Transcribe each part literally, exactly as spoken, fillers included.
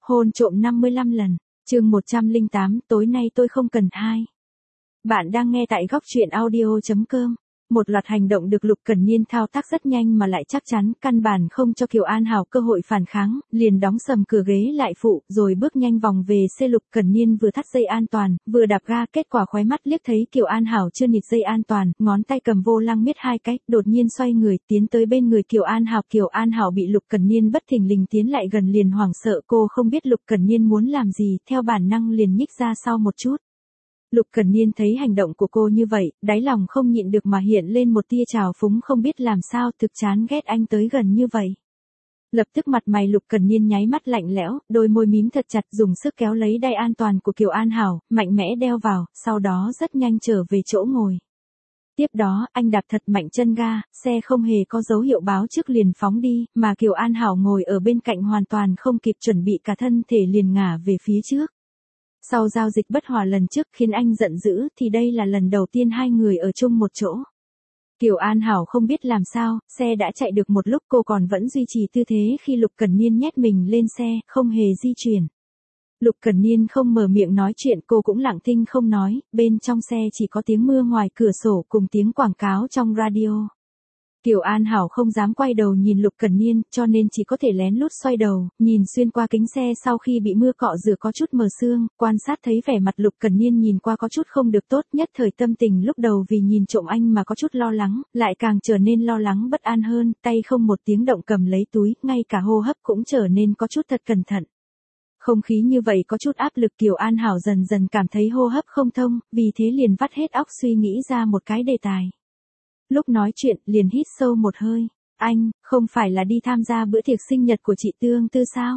Hôn trộm năm mươi lăm lần, chương một trăm lẻ tám, tối nay tôi không cần hai. Bạn đang nghe tại góc truyện audio chấm com. Một loạt hành động được Lục Cẩn Niên thao tác rất nhanh mà lại chắc chắn, căn bản không cho Kiều An Hảo cơ hội phản kháng, liền đóng sầm cửa ghế lại phụ, rồi bước nhanh vòng về xe. Lục Cẩn Niên vừa thắt dây an toàn, vừa đạp ga, kết quả khóe mắt liếc thấy Kiều An Hảo chưa nịt dây an toàn, ngón tay cầm vô lăng miết hai cái, đột nhiên xoay người, tiến tới bên người Kiều An Hảo. Kiều An Hảo bị Lục Cẩn Niên bất thình lình tiến lại gần liền hoảng sợ, cô không biết Lục Cẩn Niên muốn làm gì, theo bản năng liền nhích ra sau một chút. Lục Cẩn Niên thấy hành động của cô như vậy, đáy lòng không nhịn được mà hiện lên một tia trào phúng, không biết làm sao, thực chán ghét anh tới gần như vậy. Lập tức mặt mày Lục Cẩn Niên nháy mắt lạnh lẽo, đôi môi mím thật chặt, dùng sức kéo lấy đai an toàn của Kiều An Hảo, mạnh mẽ đeo vào, sau đó rất nhanh trở về chỗ ngồi. Tiếp đó, anh đạp thật mạnh chân ga, xe không hề có dấu hiệu báo trước liền phóng đi, mà Kiều An Hảo ngồi ở bên cạnh hoàn toàn không kịp chuẩn bị, cả thân thể liền ngả về phía trước. Sau giao dịch bất hòa lần trước khiến anh giận dữ thì đây là lần đầu tiên hai người ở chung một chỗ. Kiều An Hảo không biết làm sao, xe đã chạy được một lúc cô còn vẫn duy trì tư thế khi Lục Cẩn Niên nhét mình lên xe, không hề di chuyển. Lục Cẩn Niên không mở miệng nói chuyện, cô cũng lặng thinh không nói, bên trong xe chỉ có tiếng mưa ngoài cửa sổ cùng tiếng quảng cáo trong radio. Kiều An Hảo không dám quay đầu nhìn Lục Cẩn Niên, cho nên chỉ có thể lén lút xoay đầu, nhìn xuyên qua kính xe sau khi bị mưa cọ rửa có chút mờ sương, quan sát thấy vẻ mặt Lục Cẩn Niên nhìn qua có chút không được tốt, nhất thời tâm tình lúc đầu vì nhìn trộm anh mà có chút lo lắng, lại càng trở nên lo lắng bất an hơn, tay không một tiếng động cầm lấy túi, ngay cả hô hấp cũng trở nên có chút thật cẩn thận. Không khí như vậy có chút áp lực, Kiều An Hảo dần dần cảm thấy hô hấp không thông, vì thế liền vắt hết óc suy nghĩ ra một cái đề tài. Lúc nói chuyện, liền hít sâu một hơi. Anh, không phải là đi tham gia bữa tiệc sinh nhật của chị Tương Tư sao?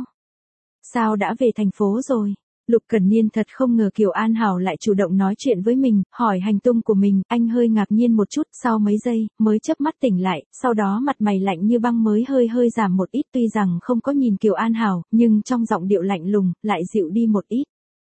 Sao đã về thành phố rồi? Lục Cẩn Niên thật không ngờ Kiều An Hảo lại chủ động nói chuyện với mình, hỏi hành tung của mình, anh hơi ngạc nhiên một chút, sau mấy giây, mới chớp mắt tỉnh lại, sau đó mặt mày lạnh như băng mới hơi hơi giảm một ít, tuy rằng không có nhìn Kiều An Hảo, nhưng trong giọng điệu lạnh lùng, lại dịu đi một ít.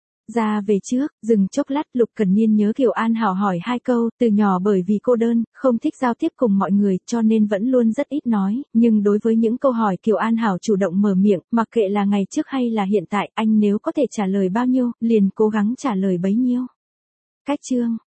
Ra về trước, dừng chốc lát, Lục Cẩn Niên nhớ Kiều An Hảo hỏi hai câu, từ nhỏ bởi vì cô đơn, không thích giao tiếp cùng mọi người, cho nên vẫn luôn rất ít nói, nhưng đối với những câu hỏi Kiều An Hảo chủ động mở miệng, mặc kệ là ngày trước hay là hiện tại, anh nếu có thể trả lời bao nhiêu, liền cố gắng trả lời bấy nhiêu. Cách chương,